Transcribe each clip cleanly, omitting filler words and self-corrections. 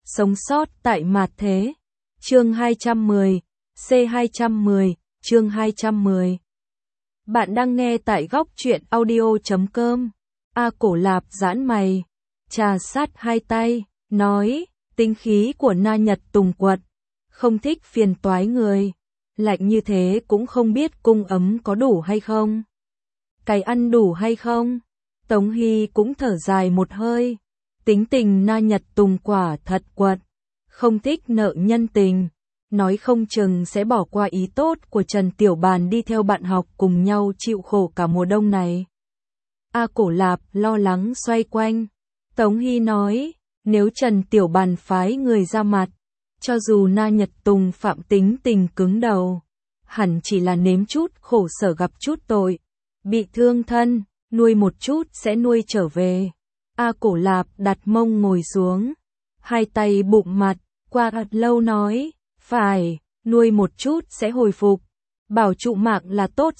Sống sót tại mạt thế. Chương 210, C210, chương 210. Bạn đang nghe tại góc truyện audio.com. A Cổ Lạp giãn mày, trà sát hai tay, nói, tính khí của Na Nhật Tùng quật, không thích phiền toái người. Lạnh như thế cũng không biết cung ấm có đủ hay không. Cái ăn đủ hay không? Tống Hy cũng thở dài một hơi. Tính tình Na Nhật Tùng quả thật quật, không thích nợ nhân tình. Nói không chừng sẽ bỏ qua ý tốt của Trần Tiểu Bàn đi theo bạn học cùng nhau chịu khổ cả mùa đông này. A Cổ Lạp lo lắng xoay quanh. Tống Hy nói, nếu Trần Tiểu Bàn phái người ra mặt, cho dù Na Nhật Tùng phạm tính tình cứng đầu, hẳn chỉ là nếm chút khổ sở gặp chút tội, bị thương thân, nuôi một chút sẽ nuôi trở về. A Cổ Lạp đặt mông ngồi xuống, hai tay bụng mặt, qua thật lâu nói, phải, nuôi một chút sẽ hồi phục, bảo trụ mạng là tốt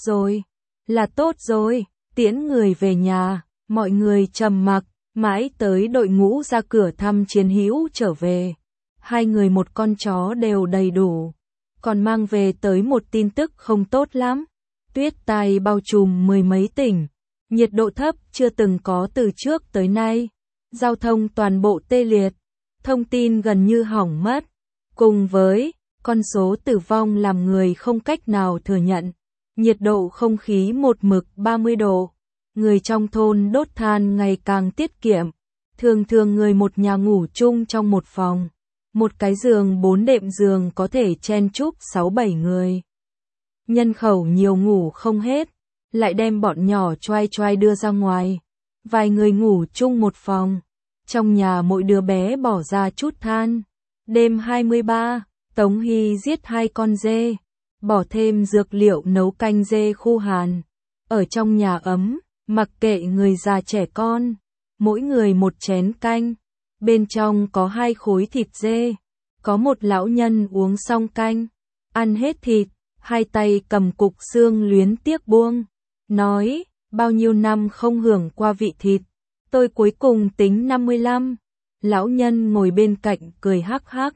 rồi, tiễn người về nhà, mọi người trầm mặc, mãi tới đội ngũ ra cửa thăm chiến hữu trở về. Hai người một con chó đều đầy đủ, còn mang về tới một tin tức không tốt lắm. Tuyết tai bao trùm mười mấy tỉnh, nhiệt độ thấp chưa từng có từ trước tới nay, giao thông toàn bộ tê liệt, thông tin gần như hỏng mất, cùng với con số tử vong làm người không cách nào thừa nhận. Nhiệt độ không khí một mực 30 độ, người trong thôn đốt than ngày càng tiết kiệm, thường thường người một nhà ngủ chung trong một phòng, một cái giường 4 đệm giường có thể chen chúc 6-7 người. Nhân khẩu nhiều ngủ không hết, lại đem bọn nhỏ choai choai đưa ra ngoài, vài người ngủ chung một phòng, trong nhà mỗi đứa bé bỏ ra chút than. Đêm 23, Tống Hy giết 2 con dê, bỏ thêm dược liệu nấu canh dê khô hàn, ở trong nhà ấm, mặc kệ người già trẻ con, mỗi người một chén canh, bên trong có 2 khối thịt dê, có một lão nhân uống xong canh, ăn hết thịt, hai tay cầm cục xương luyến tiếc buông, nói, bao nhiêu năm không hưởng qua vị thịt, tôi cuối cùng tính 55. Lão nhân ngồi bên cạnh cười hắc hắc,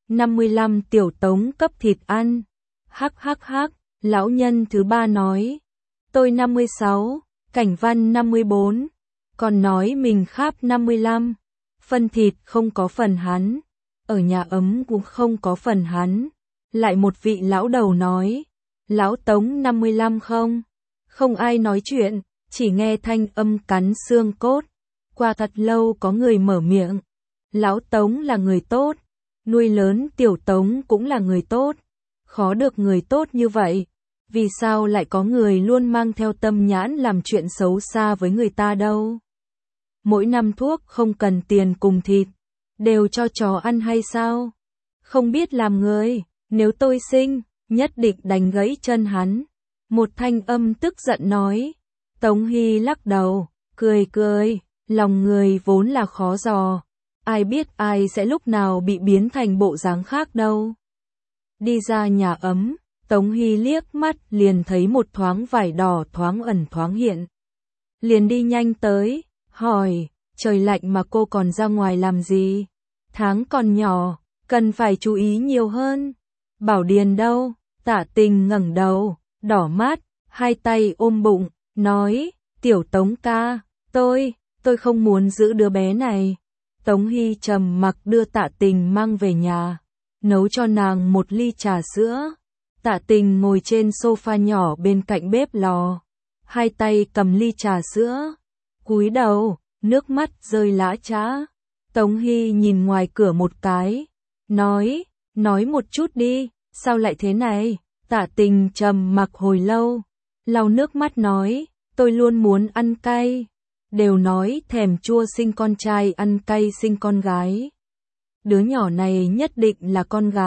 55 tiểu Tống cấp thịt ăn, hắc hắc hắc. Lão nhân thứ ba nói, tôi 56, Cảnh Văn 54, còn nói mình kháp 55, phân thịt không có phần hắn, ở nhà ấm cũng không có phần hắn. Lại một vị lão đầu nói, lão Tống 55 không? Không ai nói chuyện, chỉ nghe thanh âm cắn xương cốt. Qua thật lâu có người mở miệng, lão Tống là người tốt, nuôi lớn tiểu Tống cũng là người tốt, khó được người tốt như vậy, vì sao lại có người luôn mang theo tâm nhãn làm chuyện xấu xa với người ta đâu? Mỗi năm thuốc không cần tiền cùng thịt, đều cho chó ăn hay sao? Không biết làm người, nếu tôi sinh, nhất định đánh gãy chân hắn. Một thanh âm tức giận nói. Tống Hy lắc đầu, cười cười, lòng người vốn là khó dò, ai biết ai sẽ lúc nào bị biến thành bộ dáng khác đâu. Đi ra nhà ấm, Tống Hy liếc mắt liền thấy một thoáng vải đỏ thoáng ẩn thoáng hiện. Liền đi nhanh tới, hỏi, trời lạnh mà cô còn ra ngoài làm gì? Tháng còn nhỏ, cần phải chú ý nhiều hơn. Bảo Điền đâu? Tạ Tình ngẩng đầu, đỏ mắt, hai tay ôm bụng, nói, tiểu Tống ca, tôi không muốn giữ đứa bé này. Tống Hy trầm mặc đưa Tạ Tình mang về nhà, nấu cho nàng một ly trà sữa. Tạ Tình ngồi trên sofa nhỏ bên cạnh bếp lò, hai tay cầm ly trà sữa, cúi đầu, nước mắt rơi lã chã. Tống Hy nhìn ngoài cửa một cái, nói một chút đi, sao lại thế này? Tạ Tình trầm mặc hồi lâu, lau nước mắt nói, tôi luôn muốn ăn cay, đều nói thèm chua sinh con trai ăn cay sinh con gái. Đứa nhỏ này nhất định là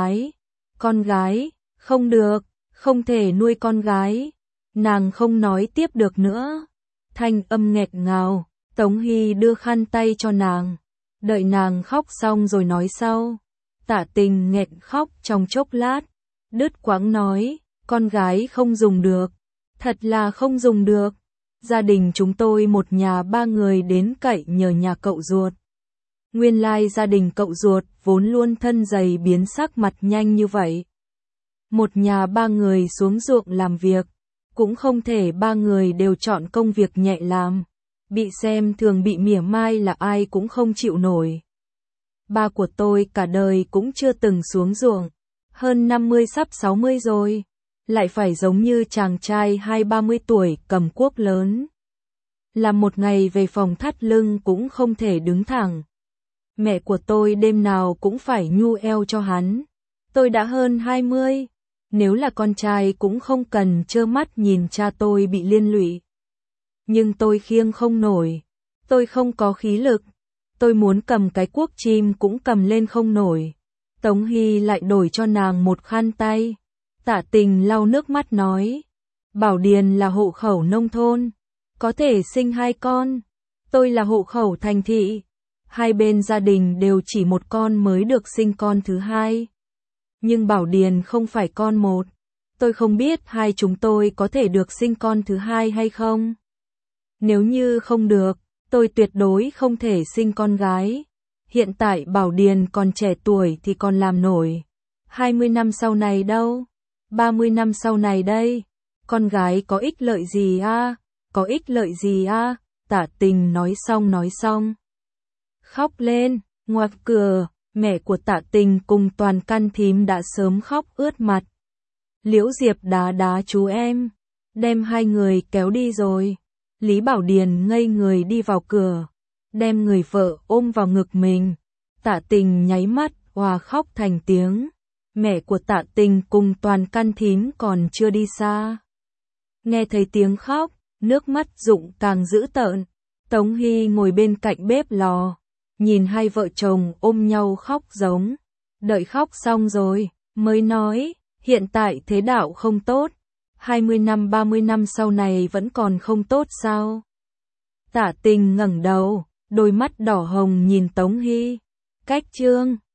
con gái, không được, không thể nuôi con gái. Nàng không nói tiếp được nữa, thanh âm nghẹt ngào. Tống Hy đưa khăn tay cho nàng, đợi nàng khóc xong rồi nói sau. Tạ Tình nghẹn khóc trong chốc lát, đứt quãng nói, con gái không dùng được, thật là không dùng được. Gia đình chúng tôi một nhà 3 người đến cậy nhờ nhà cậu ruột. Nguyên lai gia đình cậu ruột vốn luôn thân dày biến sắc mặt nhanh như vậy. Một nhà ba người xuống ruộng làm việc, cũng không thể ba người đều chọn công việc nhẹ làm. Bị xem thường bị mỉa mai là ai cũng không chịu nổi. Ba của tôi cả đời cũng chưa từng xuống ruộng, hơn 50 sắp 60 rồi, lại phải giống như chàng trai 20-30 tuổi cầm cuốc lớn. Làm một ngày về phòng thắt lưng cũng không thể đứng thẳng. Mẹ của tôi đêm nào cũng phải nhu eo cho hắn. Tôi đã hơn 20, nếu là con trai cũng không cần trơ mắt nhìn cha tôi bị liên lụy. Nhưng tôi khiêng không nổi, tôi không có khí lực, tôi muốn cầm cái cuốc chim cũng cầm lên không nổi. Tống Hy lại đổi cho nàng một khăn tay. Tạ Tình lau nước mắt nói, Bảo Điền là hộ khẩu nông thôn, có thể sinh 2 con, tôi là hộ khẩu thành thị, hai bên gia đình đều chỉ một con mới được sinh con thứ hai. Nhưng Bảo Điền không phải con một, tôi không biết hai chúng tôi có thể được sinh con thứ hai hay không. Nếu như không được, tôi tuyệt đối không thể sinh con gái. Hiện tại Bảo Điền còn trẻ tuổi thì còn làm nổi. 20 năm sau này đâu? 30 năm sau này đây? Con gái có ích lợi gì a? Có ích lợi gì a? Tạ Tình nói xong. Khóc lên, ngoặt cửa, mẹ của Tạ Tình cùng toàn căn thím đã sớm khóc ướt mặt. Liễu Diệp đá chú em, đem hai người kéo đi rồi. Lý Bảo Điền ngây người đi vào cửa, đem người vợ ôm vào ngực mình. Tạ Tình nháy mắt, òa khóc thành tiếng. Mẹ của Tạ Tình cùng toàn căn thím còn chưa đi xa. Nghe thấy tiếng khóc, nước mắt rụng càng dữ tợn. Tống Hy ngồi bên cạnh bếp lò, nhìn hai vợ chồng ôm nhau khóc giống. Đợi khóc xong rồi, mới nói, hiện tại thế đạo không tốt. 20 năm 30 năm sau này vẫn còn không tốt sao? Tạ Tình ngẩng đầu, đôi mắt đỏ hồng nhìn Tống Hy. Cách chương